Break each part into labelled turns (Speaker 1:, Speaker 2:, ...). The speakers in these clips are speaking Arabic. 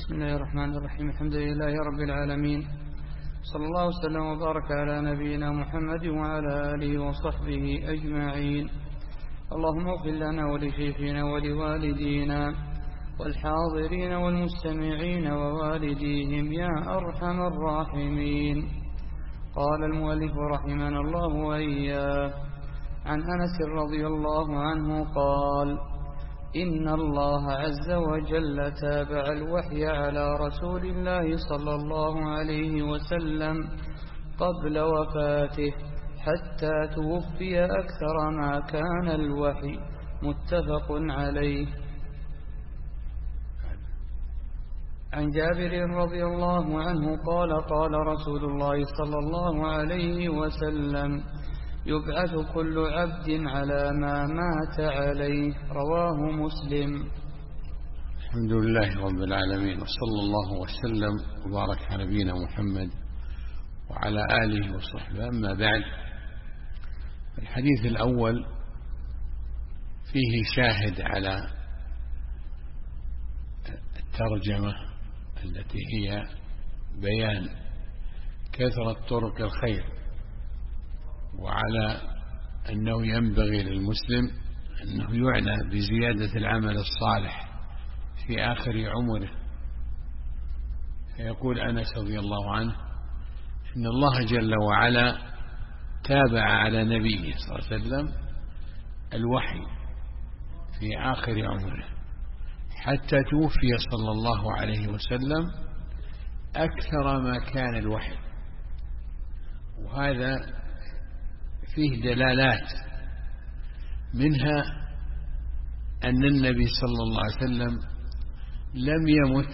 Speaker 1: بسم الله الرحمن الرحيم. الحمد لله رب العالمين، صلى الله وسلم وبارك على نبينا محمد وعلى آله وصحبه أجمعين. اللهم اغفر لنا ولشيخنا ولوالدينا والحاضرين والمستمعين ووالديهم يا أرحم الراحمين. قال المؤلف رحمنا الله وإياه عن أنس رضي الله عنه قال: إن الله عز وجل تابع الوحي على رسول الله صلى الله عليه وسلم قبل وفاته حتى توفي أكثر ما كان الوحي. متفق عليه. عن جابر رضي الله عنه قال: قال رسول الله صلى الله عليه وسلم: يبعث كل عبد على ما مات عليه. رواه مسلم.
Speaker 2: الحمد لله رب العالمين، وصلى الله وسلم وبارك على نبينا محمد وعلى آله وصحبه. أما بعد، الحديث الأول فيه شاهد على الترجمة التي هي بيان كثرة طرق الخير، وعلى أنه ينبغي للمسلم أنه يعنى بزيادة العمل الصالح في آخر عمره. فيقول أنس رضي الله عنه: إن الله جل وعلا تابع على نبيه صلى الله عليه وسلم الوحي في آخر عمره حتى توفي صلى الله عليه وسلم أكثر ما كان الوحي. وهذا فيه دلالات، منها أن النبي صلى الله عليه وسلم لم يمت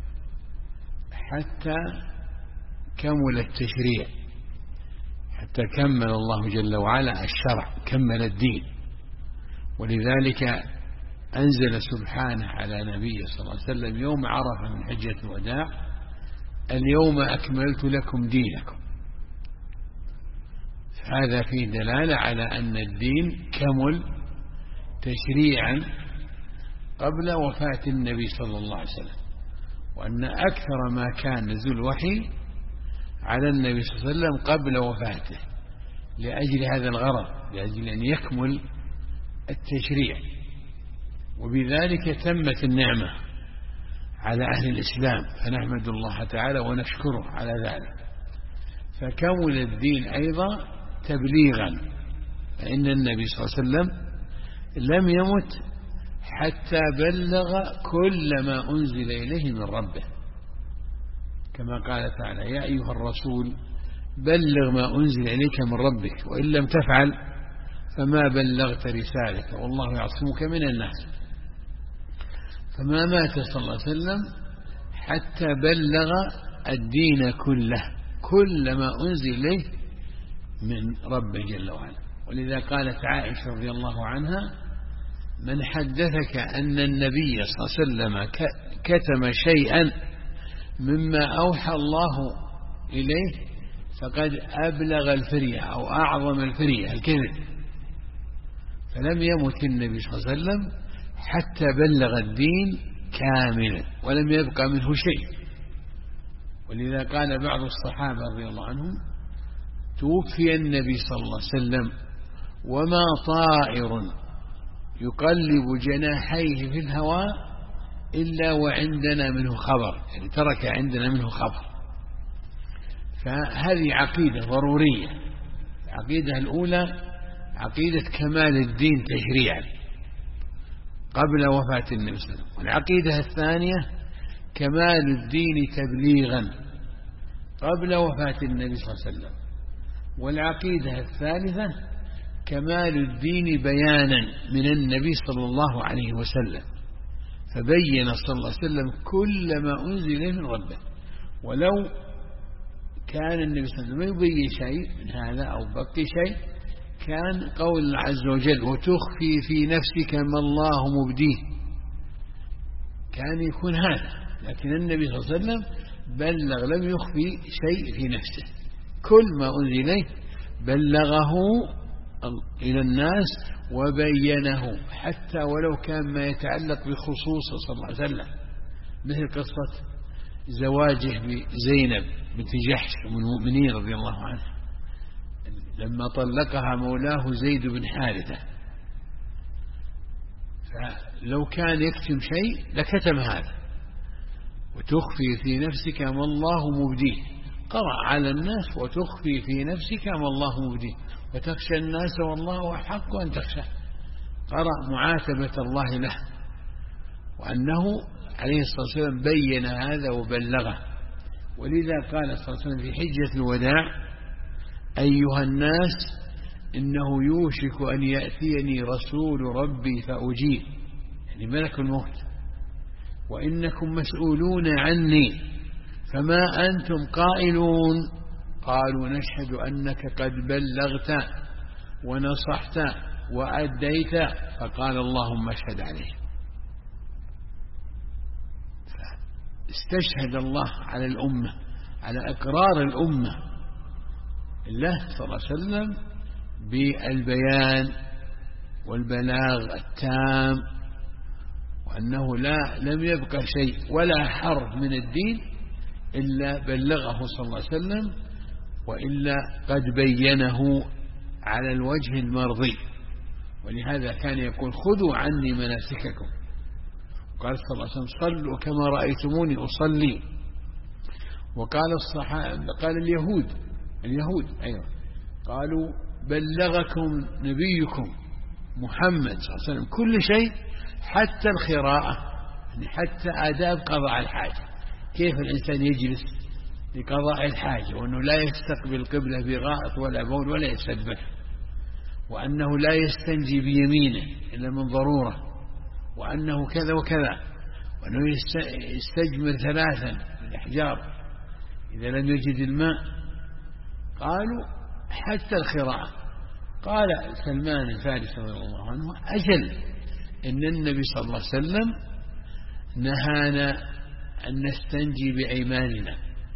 Speaker 2: حتى كمل التشريع، حتى كمل الله جل وعلا الشرع، كمل الدين. ولذلك أنزل سبحانه على نبيه صلى الله عليه وسلم يوم عرفة من حجة الوداع: اليوم أكملت لكم دينكم. هذا فيه دلالة على أن الدين كمل تشريعا قبل وفاة النبي صلى الله عليه وسلم، وأن أكثر ما كان نزول الوحي على النبي صلى الله عليه وسلم قبل وفاته لأجل هذا الغرض، لأجل أن يكمل التشريع. وبذلك تمت النعمة على أهل الإسلام، فنحمد الله تعالى ونشكره على ذلك. فكمل الدين أيضا تبليغا، فإن النبي صلى الله عليه وسلم لم يمت حتى بلغ كل ما أنزل إليه من ربه، كما قال تعالى: يا أيها الرسول بلغ ما أنزل إليك من ربك وإن لم تفعل فما بلغت رسالته والله يعصمك من الناس. فما مات صلى الله عليه وسلم حتى بلغ الدين كله، كل ما أنزل إليه من ربه جل وعلا. ولذا قالت عائشة رضي الله عنها: من حدثك أن النبي صلى الله عليه وسلم كتم شيئا مما أوحى الله إليه فقد أبلغ الفرية أو أعظم الفرية، الكذب. فلم يمت النبي صلى الله عليه وسلم حتى بلغ الدين كاملا ولم يبقى منه شيء. ولذا قال بعض الصحابة رضي الله عنهم: توفي النبي صلى الله عليه وسلم وما طائر يقلب جناحيه في الهواء إلا وعندنا منه خبر، يعني ترك عندنا منه خبر. فهذه عقيدة ضرورية. العقيدة الأولى عقيدة كمال الدين تشريعا قبل وفاة النبي صلى الله عليه وسلم، والعقيدة الثانية كمال الدين تبليغا قبل وفاة النبي صلى الله عليه وسلم، والعقيدة الثالثة كمال الدين بيانا من النبي صلى الله عليه وسلم، فبين صلى الله عليه وسلم كل ما أنزل من ربه. ولو كان النبي صلى الله عليه وسلم يبين شيء من هذا أو بقي شيء، كان قول الله عز وجل: وتخفي في نفسك ما الله مبديه، كان يكون هذا. لكن النبي صلى الله عليه وسلم بلغ، لم يخفي شيء في نفسه، كل ما أنزل إليه بلغه إلى الناس وبينه، حتى ولو كان ما يتعلق بخصوصه صلى الله عليه وسلم، مثل قصة زواجه بزينب بنت جحش أم المؤمنين رضي الله عنها لما طلقها مولاه زيد بن حارثة، فلو كان يكتم شيء لكتم هذا، وتخفي في نفسك ما الله مبديه، قرأ على الناس وتخفي في نفسك ما الله مبديه وتخشى الناس والله أحق أن تخشى، قرأ معاتبة الله له، وأنه عليه الصلاة والسلام بين هذا وبلغه. ولذا قال صلى الله عليه وسلم في حجة الوداع: أيها الناس إنه يوشك أن يأتيني رسول ربي فأجيب، يعني ملك الموت، وإنكم مسؤولون عني فما أنتم قائلون؟ قالوا: نشهد أنك قد بلغت ونصحت وأديت. فقال: اللهم اشهد عليه. استشهد الله على الأمة، على إقرار الأمة الله صلى الله عليه وسلم بالبيان والبلاغ التام، وأنه لم يبقى شيء ولا حرف من الدين إلا بلغه صلى الله عليه وسلم، وإلا قد بينه على الوجه المرضي. ولهذا كان يقول: خذوا عني مناسككم. قال صلى الله عليه وسلم: صلوا كما رأيتموني أصلي. وقال الصحابة، قال اليهود أيضا قالوا: بلغكم نبيكم محمد صلى الله عليه وسلم كل شيء حتى الخراءة، يعني حتى آداب قضاء الحاجة، كيف الإنسان يجلس لقضاء الحاجة، وأنه لا يستقبل قبلة بغائط ولا بول ولا يسبح، وأنه لا يستنجي بيمينه إلا من ضرورة، وأنه كذا وكذا، وأنه يستجمر 3 الأحجار إذا لم يجد الماء. قالوا: حتى الخراءة. قال سلمان الفارسي رضي الله عنه: أجل، إن النبي صلى الله عليه وسلم نهانا أن نستنجي بأيماننا،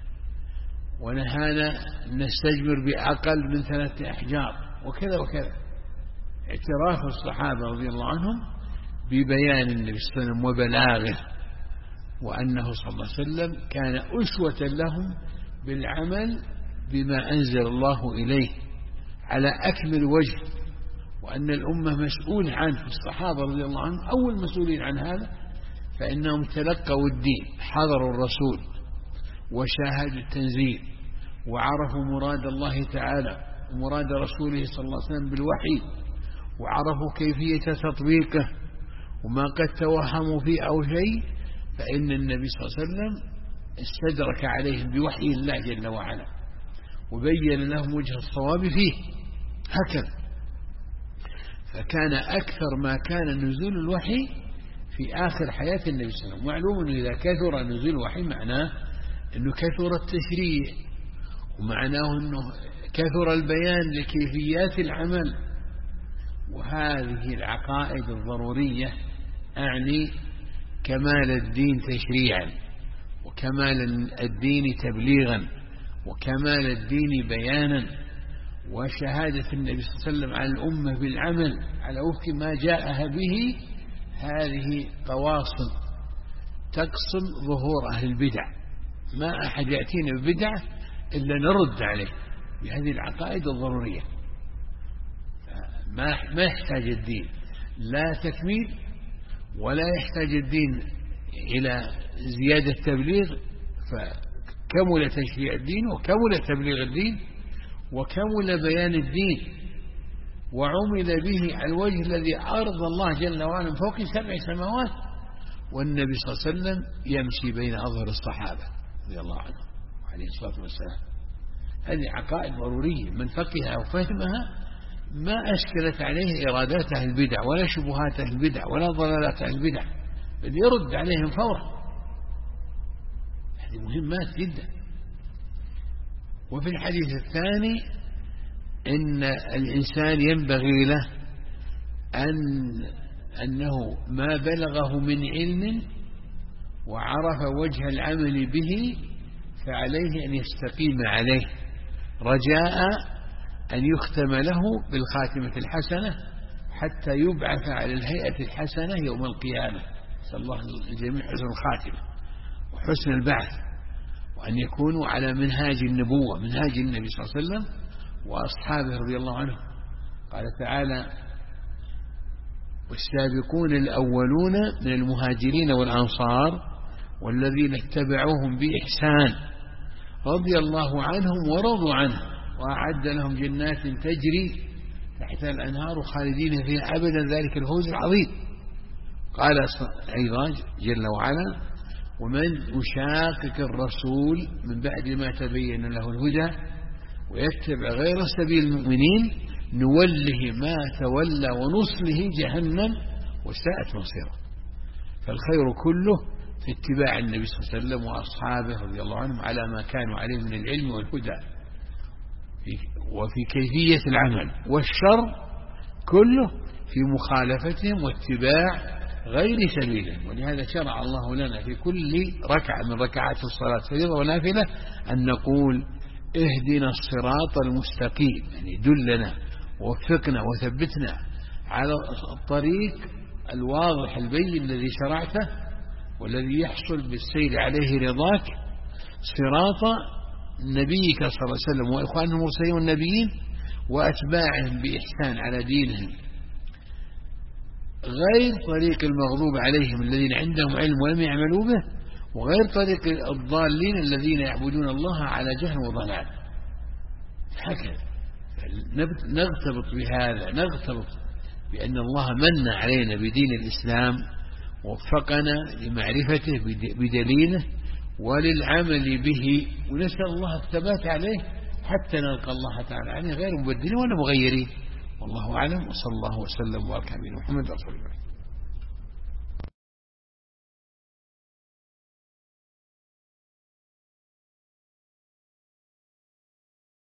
Speaker 2: ونهانا أن نستجمر بأقل من 3 أحجار، وكذا وكذا. اعتراف الصحابة رضي الله عنهم ببيان النبي صلى الله عليه وسلم وبلاغه، وأنه صلى الله عليه وسلم كان أسوة لهم بالعمل بما أنزل الله إليه على أكمل وجه، وأن الأمة مسؤول عنه. الصحابة رضي الله عنهم أول مسؤولين عن هذا، فإنهم تلقوا الدين، حضروا الرسول وشاهدوا التنزيل، وعرفوا مراد الله تعالى ومراد رسوله صلى الله عليه وسلم بالوحي، وعرفوا كيفية تطبيقه، وما قد توهموا فيه أو شيء، فإن النبي صلى الله عليه وسلم استدرك عليهم بوحي الله جل وعلا، وبين لهم وجه الصواب فيه هكذا. فكان أكثر ما كان نزول الوحي في آخر حياة النبي صلى الله عليه وسلم. معلوم أنه إذا كثر نزول الوحي معناه أنه كثر التشريع، ومعناه أنه كثر البيان لكيفيات العمل. وهذه العقائد الضرورية أعني كمال الدين تشريعا، وكمال الدين تبليغا، وكمال الدين بيانا، وشهادة النبي صلى الله عليه وسلم على الأمة بالعمل على وفق ما جاءها به. هذه قواصم تقصم ظهور أهل البدع، ما أحد يأتينا ببدعة إلا نرد عليه بهذه العقائد الضرورية. ما يحتاج الدين لا تكميل، ولا يحتاج الدين إلى زيادة تبليغ، فكمل تشريع الدين وكمل تبليغ الدين وكمل بيان الدين، وعمل به على الوجه الذي أرضى الله جل وعلا من فوق 7 سماوات. والنبي صلى الله عليه وسلم يمشي بين أظهر الصحابة رضي الله عنهم عليه الصلاة والسلام. هذه عقائد ضرورية، من فقهها وفهمها ما أشكلت عليه إرادات أهل البدع ولا شبهات أهل البدع ولا ضلالات أهل البدع، بل يرد عليهم فورا. هذه مهمات جدا. وفي الحديث الثاني إن الإنسان ينبغي له أنه ما بلغه من علم وعرف وجه العمل به فعليه أن يستقيم عليه، رجاء أن يختم له بالخاتمة الحسنة حتى يبعث على الهيئة الحسنة يوم القيامة. نسأل الله الجميع حسن الخاتمة وحسن البعث. وأن يكونوا على منهاج النبوة، منهاج النبي صلى الله عليه وسلم وأصحابه رضي الله عنهم. قال تعالى: والسابقون الأولون من المهاجرين والأنصار والذين اتبعوهم بإحسان رضي الله عنهم ورضوا عنه وأعد لهم جنات تجري تحتها الأنهار خالدين فيها أبدا ذلك الفوز العظيم. قال أيضا جل وعلا: ومن يشاقق الرسول من بعد ما تبين له الهدى ويتبع غير سبيل المؤمنين نوله ما تولى ونصله جهنم وساءت مصيره. فالخير كله في اتباع النبي صلى الله عليه وسلم وأصحابه رضي الله عنهم على ما كانوا عليه من العلم والهدى وفي كيفية العمل، والشر كله في مخالفتهم واتباع غير سبيلهم. ولهذا شرع الله لنا في كل ركعة من ركعات الصلاة فريضة ونافلة أن نقول: اهدنا الصراط المستقيم، يعني دلنا ووفقنا وثبتنا على الطريق الواضح البين الذي شرعته والذي يحصل بالسير عليه رضاك، صراط نبيك صلى الله عليه وسلم وإخوانه المرسلين والنبيين وأتباعهم بإحسان على دينهم، غير طريق المغضوب عليهم الذين عندهم علم ولم يعملوا به، وغير طريق الضالين الذين يعبدون الله على جهل وضلال. هكذا نغتبط بهذا، نغتبط بأن الله من علينا بدين الإسلام ووفقنا لمعرفته بدليله وللعمل به، ونسأل الله الثبات عليه حتى نلقى الله تعالى عليه غير مبدلين ولا مغيرين. والله أعلم، وصلى الله وسلم وبارك على محمد رسول الله.